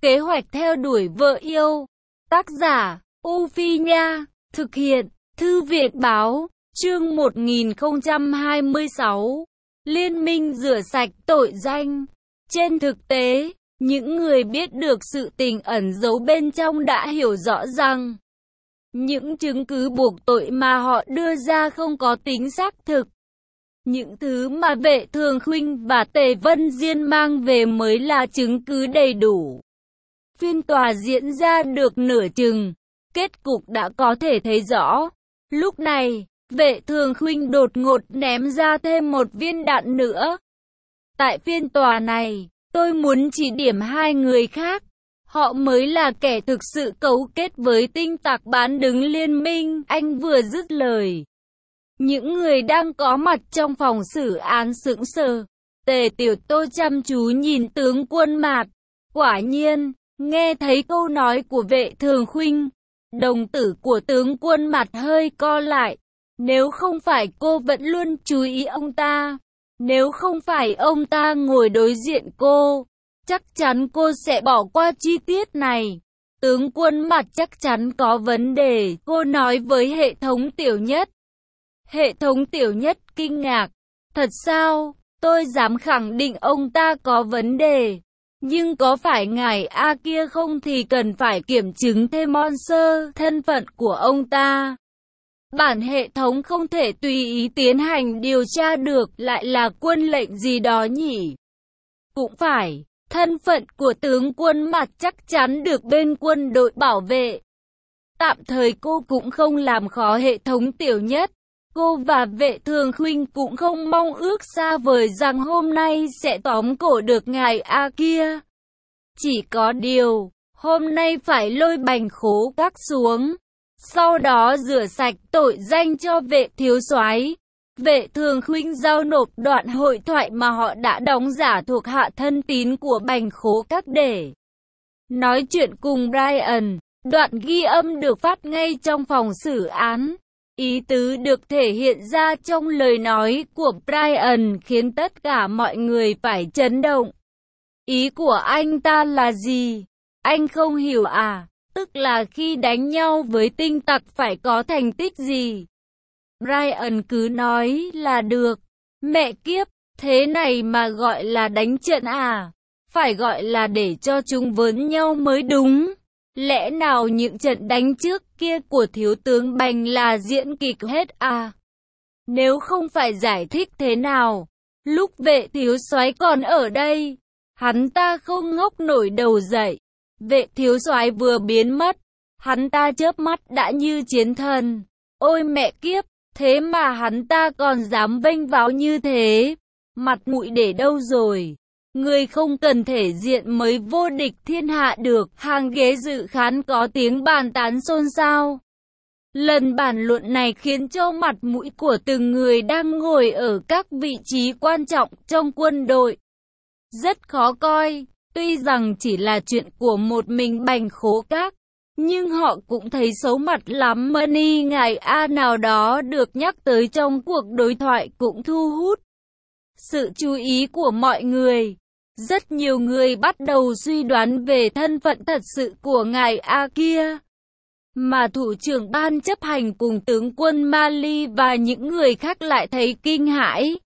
Kế hoạch theo đuổi vợ yêu. Tác giả, U Phi Nha. Thực hiện, Thư viện Báo. Chương 1026. Liên minh rửa sạch tội danh. Trên thực tế, những người biết được sự tình ẩn giấu bên trong đã hiểu rõ rằng những chứng cứ buộc tội mà họ đưa ra không có tính xác thực. Những thứ mà Vệ Thường Khuynh và Tề Vân Diên mang về mới là chứng cứ đầy đủ. Phiên tòa diễn ra được nửa chừng, kết cục đã có thể thấy rõ. Lúc này, Vệ Thường Khuynh đột ngột ném ra thêm một viên đạn nữa. Tại phiên tòa này, tôi muốn chỉ điểm hai người khác. Họ mới là kẻ thực sự cấu kết với tinh tặc bán đứng liên minh. Anh vừa dứt lời, những người đang có mặt trong phòng xử án sững sờ. Tề Tiểu Tô chăm chú nhìn tướng Quân Mạt. Quả nhiên, nghe thấy câu nói của Vệ Thường Khuynh, đồng tử của tướng Quân Mạt hơi co lại. Nếu không phải cô vẫn luôn chú ý ông ta, nếu không phải ông ta ngồi đối diện cô, chắc chắn cô sẽ bỏ qua chi tiết này. Tướng Quân Mạt chắc chắn có vấn đề, cô nói với hệ thống Tiểu Nhất. Hệ thống Tiểu Nhất kinh ngạc. Thật sao? Tôi dám khẳng định ông ta có vấn đề. Nhưng có phải ngài A kia không thì cần phải kiểm chứng thêm Monster, thân phận của ông ta. Bản hệ thống không thể tùy ý tiến hành điều tra được, lại là quân lệnh gì đó nhỉ? Cũng phải, thân phận của tướng Quân Mạt chắc chắn được bên quân đội bảo vệ. Tạm thời cô cũng không làm khó hệ thống Tiểu Nhất. Cô và Vệ Thường Khuynh cũng không mong ước xa vời rằng hôm nay sẽ tóm cổ được ngài A kia. Chỉ có điều, hôm nay phải lôi Bành Khố Các xuống, sau đó rửa sạch tội danh cho Vệ thiếu soái. Vệ Thường Khuynh giao nộp đoạn hội thoại mà họ đã đóng giả thuộc hạ thân tín của Bành Khố Các để nói chuyện cùng Brian. Đoạn ghi âm được phát ngay trong phòng xử án. Ý tứ được thể hiện ra trong lời nói của Brian khiến tất cả mọi người phải chấn động. Ý của anh ta là gì? Anh không hiểu à? Tức là khi đánh nhau với tinh tặc phải có thành tích gì? Brian cứ nói là được. Mẹ kiếp, thế này mà gọi là đánh trận à? Phải gọi là để cho chúng vớn nhau mới đúng. Lẽ nào những trận đánh trước kia của thiếu tướng Bành là diễn kịch hết à? Nếu không phải giải thích thế nào, lúc Vệ thiếu soái còn ở đây, hắn ta không ngóc nổi đầu dậy. Vệ thiếu soái vừa biến mất, hắn ta chớp mắt đã như chiến thần. Ôi mẹ kiếp, thế mà hắn ta còn dám vênh váo như thế. Mặt mũi để đâu rồi? Người không cần thể diện mới vô địch thiên hạ được. Hàng ghế dự khán có tiếng bàn tán xôn xao. Lần bàn luận này khiến cho mặt mũi của từng người đang ngồi ở các vị trí quan trọng trong quân đội rất khó coi. Tuy rằng chỉ là chuyện của một mình Bành Khố Các, nhưng họ cũng thấy xấu mặt lắm. Money ngài A nào đó được nhắc tới trong cuộc đối thoại cũng thu hút sự chú ý của mọi người. Rất nhiều người bắt đầu suy đoán về thân phận thật sự của ngài A kia, mà thủ trưởng ban chấp hành cùng tướng quân Mali và những người khác lại thấy kinh hãi.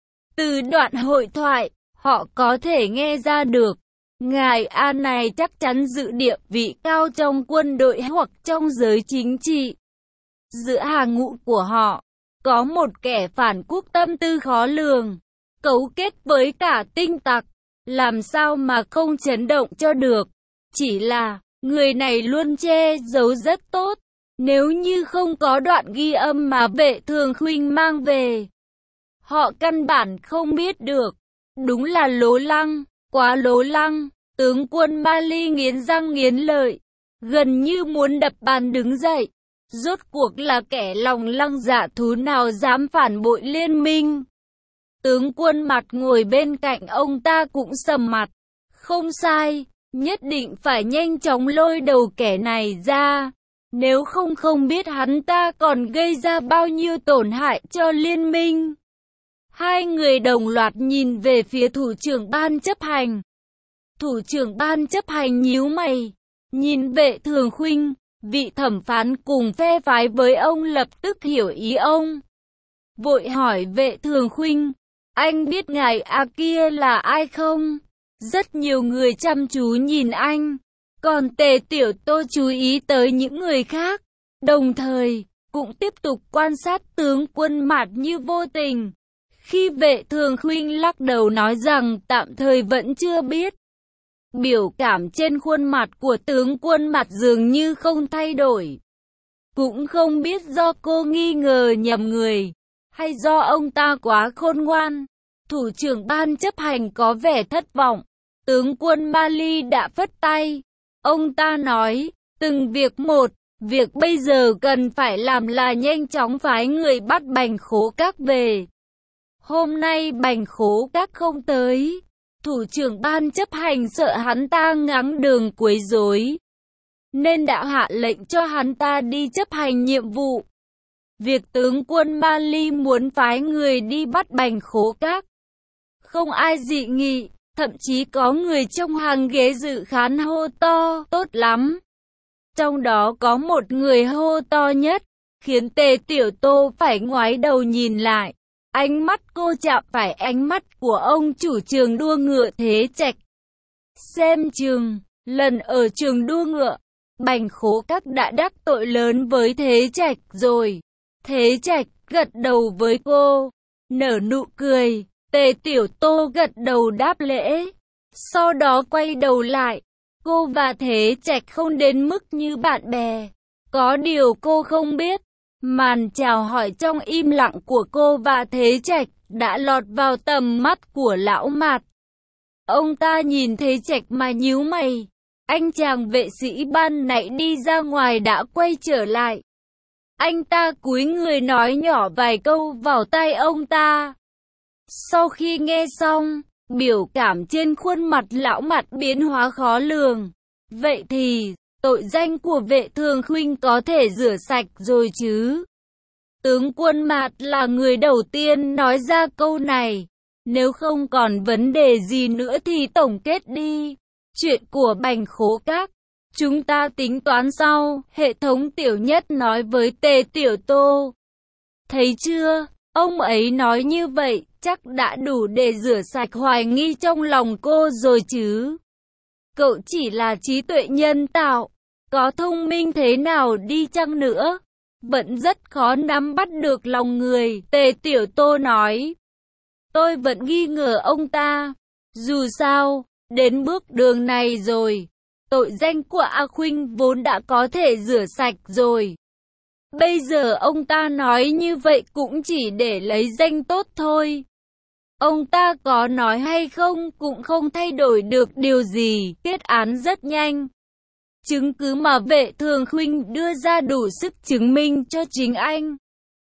Từ đoạn hội thoại, họ có thể nghe ra được, ngài A này chắc chắn giữ địa vị cao trong quân đội hoặc trong giới chính trị. Giữa hàng ngũ của họ, có một kẻ phản quốc tâm tư khó lường, cấu kết với cả tinh tặc. Làm sao mà không chấn động cho được. Chỉ là, người này luôn che giấu rất tốt. Nếu như không có đoạn ghi âm mà Vệ Thường Khuynh mang về, họ căn bản không biết được. Đúng là lố lăng, quá lố lăng. Tướng quân Mali nghiến răng nghiến lợi, gần như muốn đập bàn đứng dậy. Rốt cuộc là kẻ lòng lăng dạ thú nào dám phản bội liên minh? Tướng Quân Mạt ngồi bên cạnh ông ta cũng sầm mặt. Không sai, nhất định phải nhanh chóng lôi đầu kẻ này ra. Nếu không biết hắn ta còn gây ra bao nhiêu tổn hại cho liên minh. Hai người đồng loạt nhìn về phía thủ trưởng ban chấp hành. Thủ trưởng ban chấp hành nhíu mày, nhìn Vệ Thường Khuynh, vị thẩm phán cùng phe phái với ông lập tức hiểu ý ông. Vội hỏi Vệ Thường Khuynh, anh biết ngài A kia là ai không? Rất nhiều người chăm chú nhìn anh, còn Tề Tiểu Tô chú ý tới những người khác, đồng thời cũng tiếp tục quan sát tướng Quân Mạt như vô tình. Khi Vệ Thường Khuynh lắc đầu nói rằng tạm thời vẫn chưa biết, biểu cảm trên khuôn mặt của tướng Quân Mạt dường như không thay đổi. Cũng không biết do cô nghi ngờ nhầm người, hay do ông ta quá khôn ngoan. Thủ trưởng ban chấp hành có vẻ thất vọng. Tướng quân Mali đã phất tay. Ông ta nói, từng việc một, việc bây giờ cần phải làm là nhanh chóng phái người bắt Bành Khố Các về. Hôm nay Bành Khố Các không tới, thủ trưởng ban chấp hành sợ hắn ta ngáng đường quấy rối, nên đã hạ lệnh cho hắn ta đi chấp hành nhiệm vụ. Việc tướng quân Mali muốn phái người đi bắt Bành Khố Các, không ai dị nghị, thậm chí có người trong hàng ghế dự khán hô to, tốt lắm. Trong đó có một người hô to nhất, khiến Tề Tiểu Tô phải ngoái đầu nhìn lại. Ánh mắt cô chạm phải ánh mắt của ông chủ trường đua ngựa Thế Trạch. Xem chừng, lần ở trường đua ngựa, Bành Khố Các đã đắc tội lớn với Thế Trạch rồi. Thế Trạch gật đầu với cô, nở nụ cười. Tề Tiểu Tô gật đầu đáp lễ, sau đó quay đầu lại. Cô và Thế Trạch không đến mức như bạn bè. Có điều cô không biết, màn chào hỏi trong im lặng của cô và Thế Trạch đã lọt vào tầm mắt của lão Mạt. Ông ta nhìn Thế Trạch mà nhíu mày. Anh chàng vệ sĩ ban nãy đi ra ngoài đã quay trở lại. Anh ta cúi người nói nhỏ vài câu vào tai ông ta. Sau khi nghe xong, biểu cảm trên khuôn mặt lão Mạt biến hóa khó lường. Vậy thì, tội danh của Vệ Thường Khuynh có thể rửa sạch rồi chứ? Tướng Quân Mạt là người đầu tiên nói ra câu này. Nếu không còn vấn đề gì nữa thì tổng kết đi. Chuyện của Bành Khố Các, chúng ta tính toán sau, hệ thống Tiểu Nhất nói với Tề Tiểu Tô. Thấy chưa, ông ấy nói như vậy, chắc đã đủ để rửa sạch hoài nghi trong lòng cô rồi chứ. Cậu chỉ là trí tuệ nhân tạo, có thông minh thế nào đi chăng nữa, vẫn rất khó nắm bắt được lòng người, Tề Tiểu Tô nói. Tôi vẫn nghi ngờ ông ta. Dù sao, đến bước đường này rồi, tội danh của A Khuynh vốn đã có thể rửa sạch rồi. Bây giờ ông ta nói như vậy cũng chỉ để lấy danh tốt thôi. Ông ta có nói hay không cũng không thay đổi được điều gì, kết án rất nhanh. Chứng cứ mà Vệ Thường Khuynh đưa ra đủ sức chứng minh cho chính anh.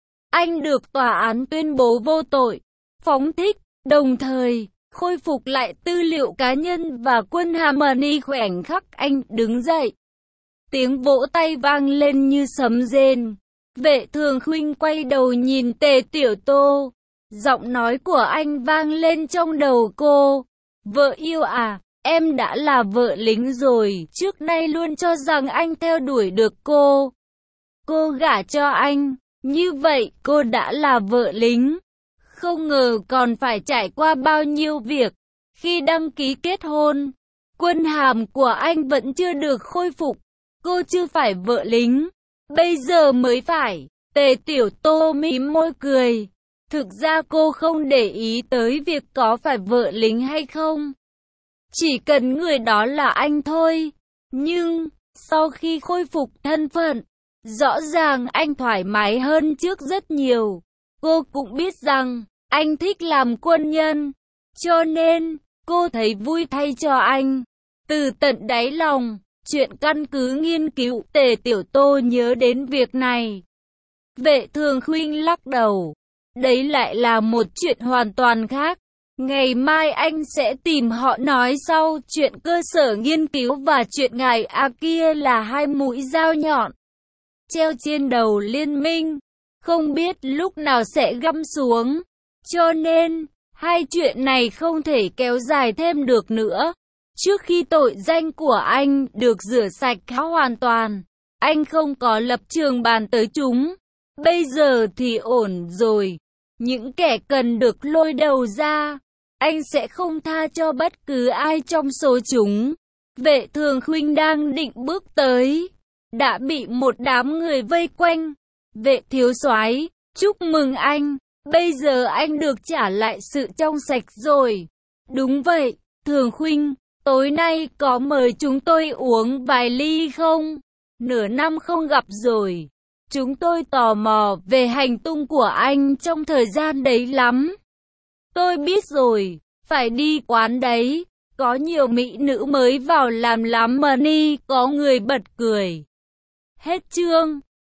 Anh được tòa án tuyên bố vô tội, phóng thích, đồng thời khôi phục lại tư liệu cá nhân và quân Harmony. Khoảnh khắc anh đứng dậy, tiếng vỗ tay vang lên như sấm rền. Vệ Thường Khuynh quay đầu nhìn Tề Tiểu Tô. Giọng nói của anh vang lên trong đầu cô. Vợ yêu à, em đã là vợ lính rồi. Trước nay luôn cho rằng anh theo đuổi được cô. Cô gả cho anh, như vậy cô đã là vợ lính. Không ngờ còn phải trải qua bao nhiêu việc. Khi đăng ký kết hôn, quân hàm của anh vẫn chưa được khôi phục. Cô chưa phải vợ lính, bây giờ mới phải. Tề Tiểu Tô mím môi cười. Thực ra cô không để ý tới việc có phải vợ lính hay không. Chỉ cần người đó là anh thôi. Nhưng, sau khi khôi phục thân phận, rõ ràng anh thoải mái hơn trước rất nhiều. Cô cũng biết rằng, anh thích làm quân nhân. Cho nên, cô thấy vui thay cho anh. Từ tận đáy lòng, chuyện căn cứ nghiên cứu. Tề Tiểu Tô nhớ đến việc này. Vệ Thường Khuynh lắc đầu. Đấy lại là một chuyện hoàn toàn khác. Ngày mai anh sẽ tìm họ nói sau. Chuyện cơ sở nghiên cứu và chuyện ngài A kia là hai mũi dao nhọn treo trên đầu liên minh, không biết lúc nào sẽ găm xuống. Cho nên, hai chuyện này không thể kéo dài thêm được nữa. Trước khi tội danh của anh được rửa sạch hoàn toàn, anh không có lập trường bàn tới chúng. Bây giờ thì ổn rồi. Những kẻ cần được lôi đầu ra, anh sẽ không tha cho bất cứ ai trong số chúng. Vệ Thường Khuynh đang định bước tới, đã bị một đám người vây quanh. Vệ thiếu soái, chúc mừng anh, bây giờ anh được trả lại sự trong sạch rồi. Đúng vậy, Thường Khuynh, tối nay có mời chúng tôi uống vài ly không? Nửa năm không gặp rồi. Chúng tôi tò mò về hành tung của anh trong thời gian đấy lắm. Tôi biết rồi, phải đi quán đấy. Có nhiều mỹ nữ mới vào làm lắm mà ni, có người bật cười. Hết chương.